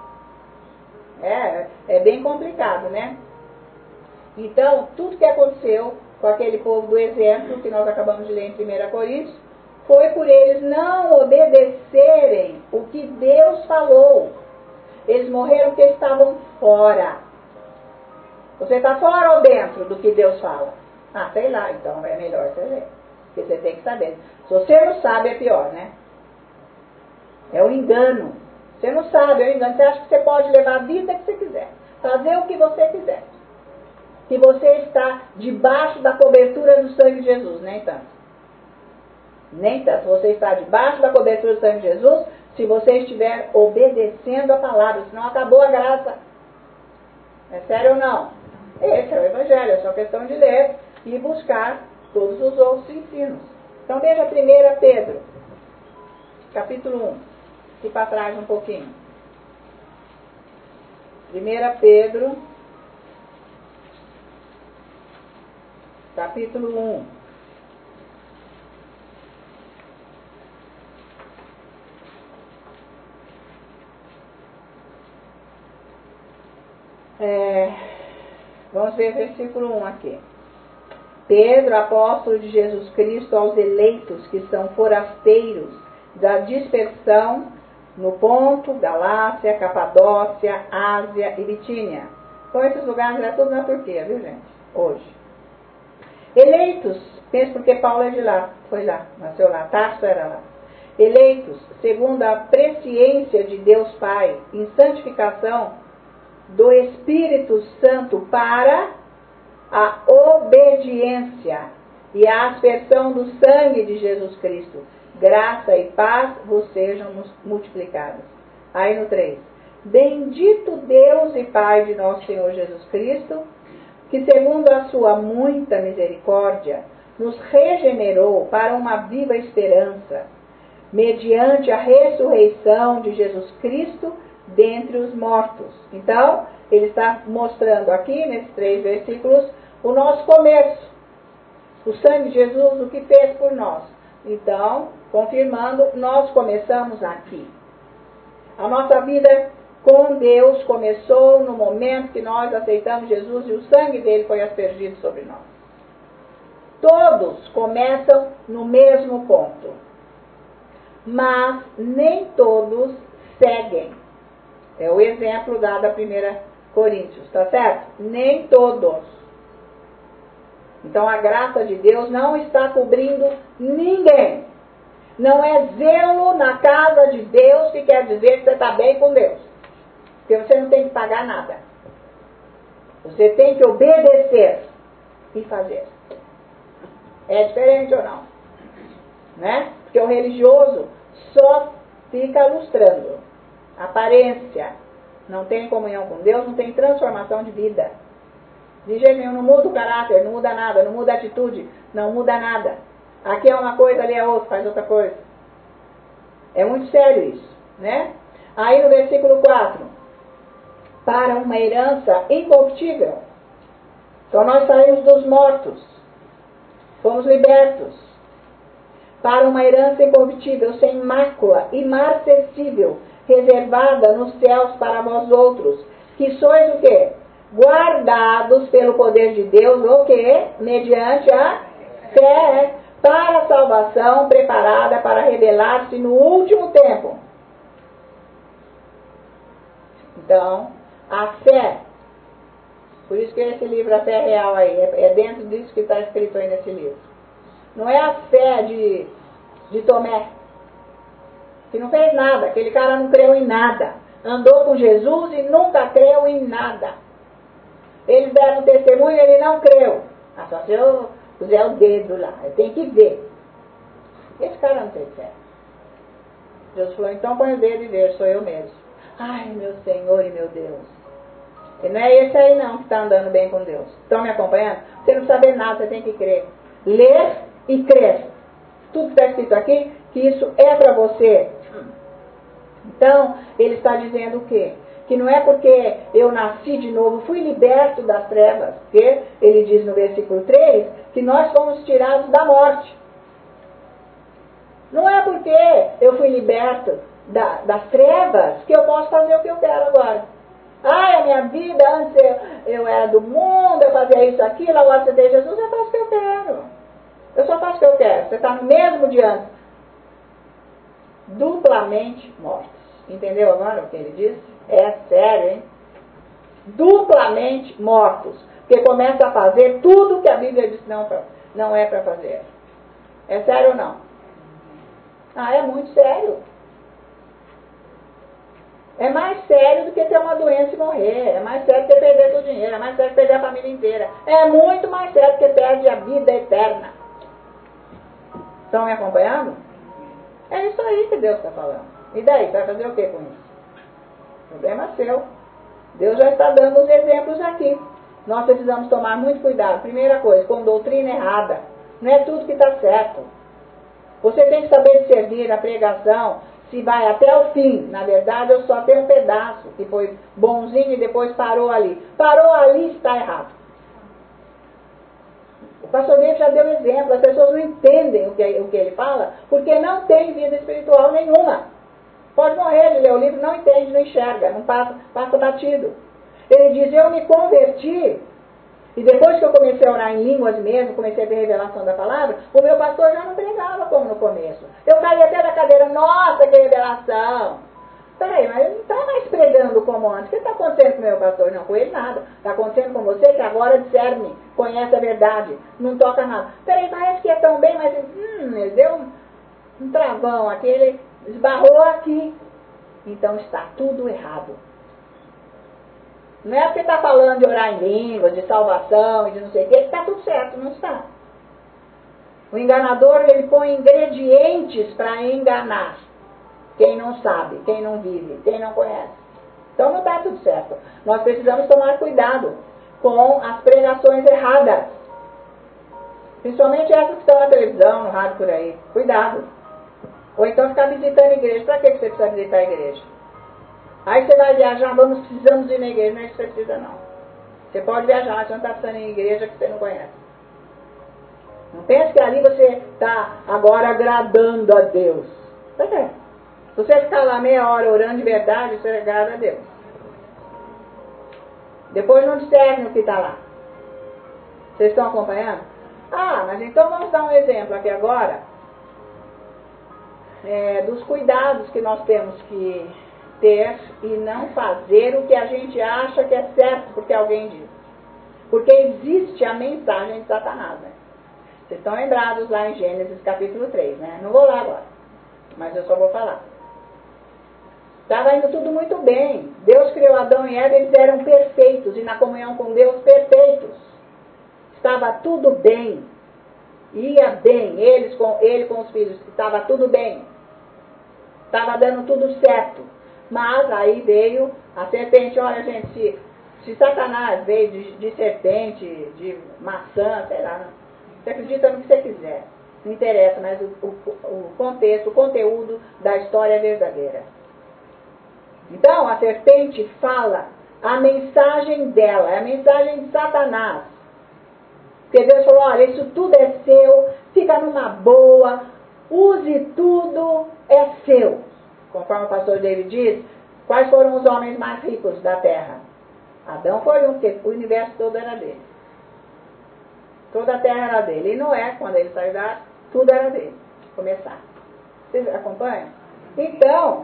É, é bem complicado, né? Então, tudo que aconteceu com aquele povo do exemplo, que nós acabamos de ler em primeira Coríntios, foi por eles não obedecerem o que Deus falou. Eles morreram porque estavam fora. Você está fora ou dentro do que Deus fala? Ah, sei lá, então é melhor você ler. Porque você tem que saber. Se você não sabe, é pior, né? É um engano. Você não sabe, é um engano. Você acha que você pode levar a vida que você quiser. Fazer o que você quiser. Que você está debaixo da cobertura do sangue de Jesus. Nem tanto. Nem tanto. Você está debaixo da cobertura do sangue de Jesus se você estiver obedecendo a palavra. Senão acabou a graça. É sério ou não? Esse é o Evangelho. É só questão de ler e buscar todos os outros ensinos. Então veja primeiro Pedro, capítulo um. E para trás um pouquinho. primeira Pedro, capítulo um. É, vamos ver o versículo um aqui. Pedro, apóstolo de Jesus Cristo, aos eleitos que são forasteiros da dispersão no Ponto, Galácia, Capadócia, Ásia e Bitínia. Então esses lugares é tudo na Turquia, viu gente? Hoje. Eleitos, penso porque Paulo é de lá, foi lá, nasceu lá, Tarso era lá. Eleitos, segundo a presciência de Deus Pai, em santificação do Espírito Santo para a obediência e a aspersão do sangue de Jesus Cristo. Graça e paz vos sejam multiplicadas. Aí no três. Bendito Deus e Pai de nosso Senhor Jesus Cristo, que segundo a sua muita misericórdia, nos regenerou para uma viva esperança, mediante a ressurreição de Jesus Cristo dentre os mortos. Então, ele está mostrando aqui, nesses três versículos, o nosso começo. O sangue de Jesus, o que fez por nós. Então, confirmando, nós começamos aqui. A nossa vida com Deus começou no momento que nós aceitamos Jesus e o sangue dele foi aspergido sobre nós. Todos começam no mesmo ponto. Mas nem todos seguem. É o exemplo dado a primeira Coríntios, tá certo? Nem todos. Então a graça de Deus não está cobrindo ninguém. Não é zelo na casa de Deus que quer dizer que você está bem com Deus. Porque você não tem que pagar nada. Você tem que obedecer e fazer. É diferente ou não? Né? Porque o religioso só fica lustrando. Aparência. Não tem comunhão com Deus, não tem transformação de vida. De jeito nenhum, não muda o caráter, não muda nada, não muda a atitude, não muda nada. Aqui é uma coisa, ali é outra, faz outra coisa. É muito sério isso, né? Aí no versículo quatro. Para uma herança incorruptível. Então nós saímos dos mortos. Fomos libertos. Para uma herança incorruptível, sem mácula, imarcessível, reservada nos céus para vós outros, que sois o quê? Guardados pelo poder de Deus, o quê? Mediante a fé, para a salvação preparada para revelar-se no último tempo. Então, a fé, por isso que esse livro, a fé real aí, é, é dentro disso que está escrito aí nesse livro. Não é a fé de, de Tomé, que não fez nada, aquele cara não creu em nada. Andou com Jesus e nunca creu em nada. Eles deram testemunho e ele não creu. Ah, só se eu puser o dedo lá, eu tenho que ver. Esse cara não tem fé. Jesus falou, então põe o dedo e veja, sou eu mesmo. Ai, meu Senhor e meu Deus. E não é esse aí não que está andando bem com Deus. Estão me acompanhando? Você não sabe nada, você tem que crer. Ler e crer. Tudo que está escrito aqui, que isso é para você. Então, ele está dizendo o quê? Que não é porque eu nasci de novo, fui liberto das trevas, porque ele diz no versículo três, que nós fomos tirados da morte. Não é porque eu fui liberto da, das trevas que eu posso fazer o que eu quero agora. Ah, a minha vida, antes eu, eu era do mundo, eu fazia isso, aquilo, agora você tem Jesus, eu faço o que eu quero. Eu só faço o que eu quero. Você está no mesmo de antes. Duplamente mortos. Entendeu agora o que ele disse? É sério, hein? Duplamente mortos. Porque começa a fazer tudo que a Bíblia diz não, pra, não é para fazer. É sério ou não? Ah, é muito sério. É mais sério do que ter uma doença e morrer. É mais sério do que perder seu dinheiro. É mais sério do que perder a família inteira. É muito mais sério do que perde a vida eterna. Estão me acompanhando? É isso aí que Deus está falando. E daí? Você vai fazer o que com isso? Problema seu. Deus já está dando os exemplos aqui. Nós precisamos tomar muito cuidado. Primeira coisa, com doutrina errada. Não é tudo que está certo. Você tem que saber discernir a pregação, se vai até o fim. Na verdade, eu só tenho um pedaço que foi bonzinho e depois parou ali. Parou ali, está errado. O pastor David já deu exemplo. As pessoas não entendem o que, o que ele fala porque não tem vida espiritual nenhuma. Pode morrer de ler o livro, não entende, não enxerga, não passa, passa batido. Ele diz, eu me converti, e depois que eu comecei a orar em línguas mesmo, comecei a ter revelação da palavra, o meu pastor já não pregava como no começo. Eu caí até da cadeira, nossa, que revelação! Peraí, mas ele não está mais pregando como antes. O que está acontecendo com o meu pastor? Não, com ele nada. Está acontecendo com você que agora discerne, conhece a verdade, não toca nada. Peraí, parece que é tão bem, mas hum, ele deu um, um travão aqui, ele esbarrou aqui. Então está tudo errado. Não é porque está falando de orar em línguas, de salvação e de não sei o que, que está tudo certo, não está. O enganador, ele põe ingredientes para enganar quem não sabe, quem não vive, quem não conhece. Então não está tudo certo. Nós precisamos tomar cuidado com as pregações erradas. Principalmente essas que estão na televisão, no rádio, por aí. Cuidado. Ou então ficar visitando a igreja. Para que você precisa visitar a igreja? Aí você vai viajar, vamos, precisamos ir na igreja. Não é isso que você precisa, não. Você pode viajar, mas você não está precisando ir em igreja que você não conhece. Não pense que ali você está agora agradando a Deus. Tá certo. Se você ficar lá meia hora orando de verdade, você agrada a Deus. Depois não discerne o que está lá. Vocês estão acompanhando? Ah, mas então vamos dar um exemplo aqui agora é, dos cuidados que nós temos que ter e não fazer o que a gente acha que é certo porque alguém diz. Porque existe a mensagem de Satanás, né? Vocês estão lembrados lá em Gênesis capítulo três, né? Não vou lá agora, mas eu só vou falar. Estava indo tudo muito bem. Deus criou Adão e Eva, eles eram perfeitos, e na comunhão com Deus, perfeitos. Estava tudo bem. Ia bem, eles com, ele com os filhos, estava tudo bem. Estava dando tudo certo. Mas aí veio a serpente. Olha, gente, se, se Satanás veio de, de serpente, de maçã, sei lá, não. Você acredita no que você quiser. Não interessa, mas o, o, o contexto, o conteúdo da história é verdadeira. Então, a serpente fala a mensagem dela, é a mensagem de Satanás. Porque Deus falou, olha, isso tudo é seu, fica numa boa, use tudo, é seu. Conforme o pastor David diz, quais foram os homens mais ricos da terra? Adão foi um, porque o universo todo era dele. Toda a terra era dele. E Noé, quando ele saiu da arca, tudo era dele. Começar. Vocês acompanham? Então,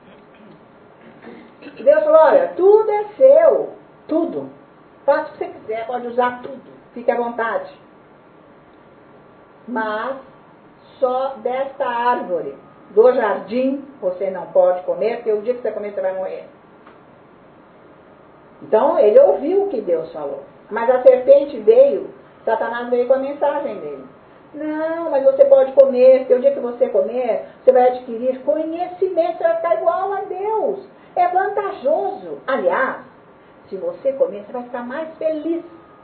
Deus falou, olha, tudo é seu. Tudo. Faça o que você quiser, pode usar tudo. Fique à vontade. Mas, só desta árvore do jardim você não pode comer, porque o dia que você comer você vai morrer. Então, ele ouviu o que Deus falou. Mas a serpente veio, Satanás veio com a mensagem dele. Não, mas você pode comer, porque o dia que você comer, você vai adquirir conhecimento, você vai ficar igual a Deus. É vantajoso. Aliás, se você comer, você vai ficar mais feliz.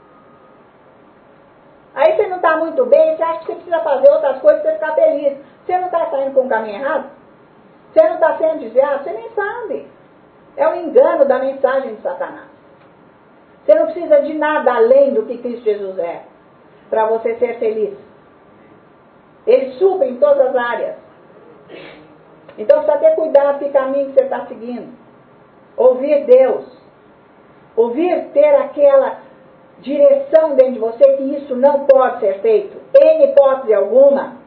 Aí você não está muito bem, você acha que você precisa fazer outras coisas para você ficar feliz. Você não está saindo por um caminho errado? Você não está sendo desviado? Você nem sabe. É um engano da mensagem de Satanás. Você não precisa de nada além do que Cristo Jesus é, para você ser feliz. Ele supre em todas as áreas. Então precisa ter cuidado com o caminho que você está seguindo. Ouvir Deus. Ouvir ter aquela direção dentro de você que isso não pode ser feito. Em hipótese alguma.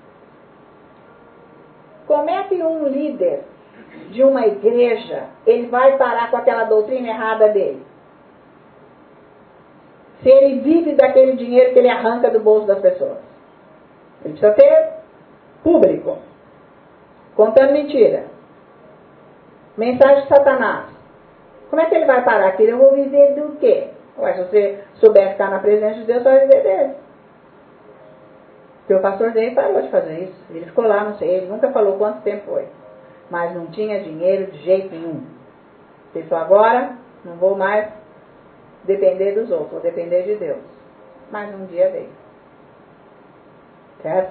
Como é que um líder de uma igreja, ele vai parar com aquela doutrina errada dele? Se ele vive daquele dinheiro que ele arranca do bolso das pessoas. Ele precisa ter público. Contando mentira. Mensagem de Satanás. Como é que ele vai parar aquilo? Eu vou viver do quê? Ué, se você souber ficar na presença de Deus, você vai viver dele. Porque o pastor dele parou de fazer isso. Ele ficou lá, não sei, ele nunca falou quanto tempo foi. Mas não tinha dinheiro de jeito nenhum. Ele falou, agora não vou mais depender dos outros, vou depender de Deus. Mas um dia veio. Certo?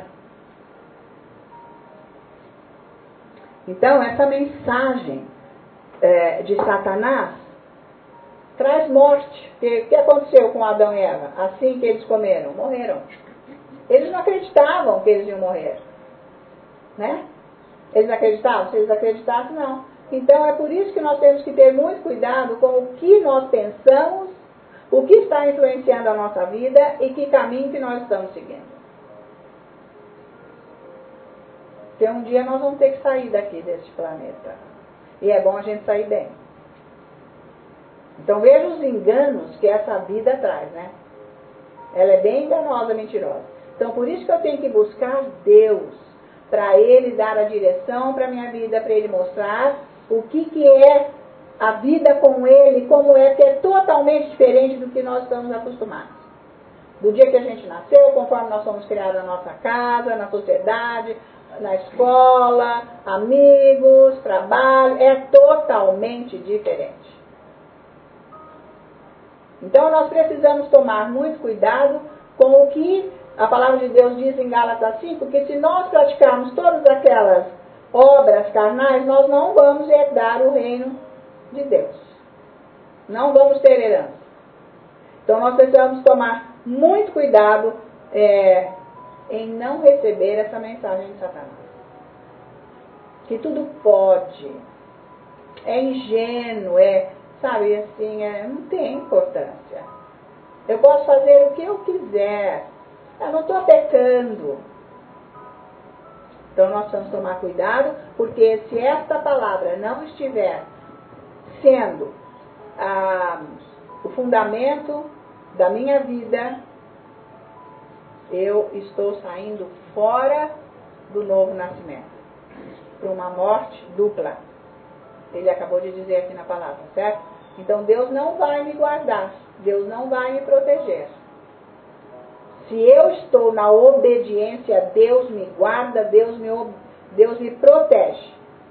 Então, essa mensagem é, de Satanás traz morte. O que, que aconteceu com Adão e Eva? Assim que eles comeram, morreram. Eles não acreditavam que eles iam morrer. Né? Eles acreditavam? Se eles acreditassem, não. Então, é por isso que nós temos que ter muito cuidado com o que nós pensamos, o que está influenciando a nossa vida e que caminho que nós estamos seguindo. Porque um dia nós vamos ter que sair daqui, deste planeta. E é bom a gente sair bem. Então veja os enganos que essa vida traz, né? Ela é bem enganosa, mentirosa. Então por isso que eu tenho que buscar Deus, para Ele dar a direção para a minha vida, para Ele mostrar o que, que é a vida com Ele, como é, que é totalmente diferente do que nós estamos acostumados. Do dia que a gente nasceu, conforme nós somos criados na nossa casa, na sociedade, na escola, amigos, trabalho, é totalmente diferente. Então nós precisamos tomar muito cuidado com o que a palavra de Deus diz em Gálatas cinco, que se nós praticarmos todas aquelas obras carnais, nós não vamos herdar o reino de Deus. Não vamos ter herança. Então nós precisamos tomar muito cuidado é, em não receber essa mensagem de Satanás. Que tudo pode. É ingênuo, é, sabe, assim, é, não tem importância. Eu posso fazer o que eu quiser. Eu não estou pecando. Então nós precisamos tomar cuidado, porque se esta palavra não estiver sendo ah, o fundamento da minha vida, eu estou saindo fora do novo nascimento, para uma morte dupla. Ele acabou de dizer aqui na palavra, certo? Então Deus não vai me guardar, Deus não vai me proteger. Se eu estou na obediência, Deus me guarda, Deus me, Deus me protege.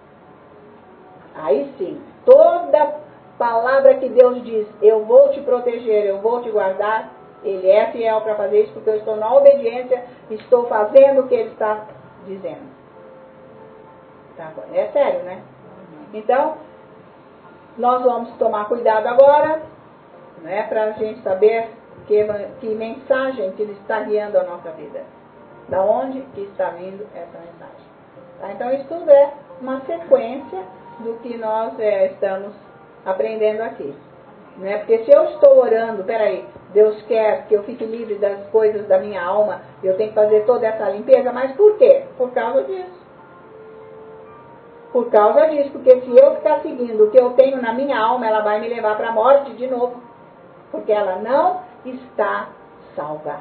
Aí sim, toda palavra que Deus diz, eu vou te proteger, eu vou te guardar, Ele é fiel para fazer isso, porque eu estou na obediência, estou fazendo o que Ele está dizendo. Tá? É sério, né? Então, nós vamos tomar cuidado agora, né, para a gente saber que, que mensagem que Ele está guiando a nossa vida. Da onde que está vindo essa mensagem. Tá? Então, isso tudo é uma sequência do que nós é, estamos aprendendo aqui. Né? Porque se eu estou orando, peraí, Deus quer que eu fique livre das coisas da minha alma, eu tenho que fazer toda essa limpeza, mas por quê? Por causa disso. Por causa disso, porque se eu ficar seguindo o que eu tenho na minha alma, ela vai me levar para a morte de novo. Porque ela não está salva.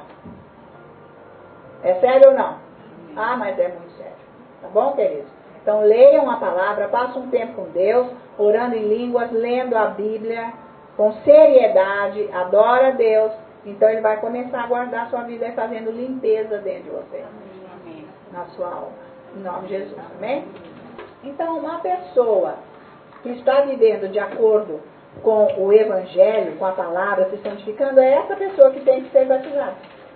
É sério ou não? Ah, mas é muito sério. Tá bom, queridos? Então leiam a palavra, passem um tempo com Deus, orando em línguas, lendo a Bíblia, com seriedade, adora a Deus. Então Ele vai começar a guardar a sua vida e fazendo limpeza dentro de você. Amém. Na sua alma. Em nome de Jesus. Amém? Então, uma pessoa que está vivendo de acordo com o Evangelho, com a palavra, se santificando, é essa pessoa que tem que ser batizada.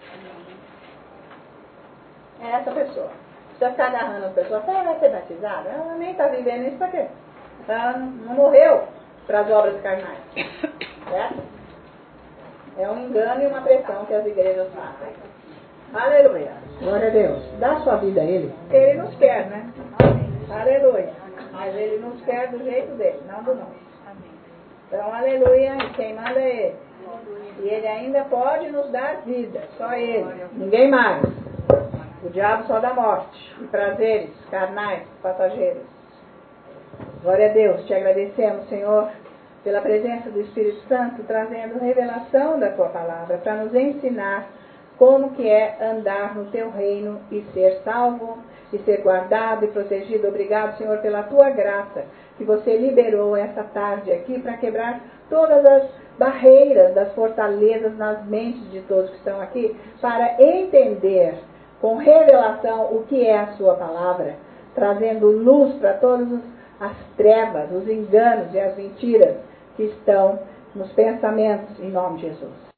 É essa pessoa. Você está agarrando a pessoa, ela vai ser batizada? Ela nem está vivendo isso para quê? Ela não morreu para as obras carnais. Certo? É um engano e uma pressão que as igrejas fazem. Aleluia. Glória a Deus. Dá sua vida a Ele. Ele nos quer, né? Aleluia. Mas Ele nos quer do jeito dele, não do nosso. Então, aleluia. E quem manda é Ele. E Ele ainda pode nos dar vida. Só Ele. Ninguém mais. O diabo só dá morte. E prazeres carnais, passageiros. Glória a Deus. Te agradecemos, Senhor, pela presença do Espírito Santo, trazendo revelação da Tua palavra, para nos ensinar como que é andar no Teu reino e ser salvo, e ser guardado e protegido. Obrigado, Senhor, pela Tua graça, que você liberou essa tarde aqui para quebrar todas as barreiras das fortalezas nas mentes de todos que estão aqui, para entender com revelação o que é a Sua palavra, trazendo luz para todas as trevas, os enganos e as mentiras que estão nos pensamentos, em nome de Jesus.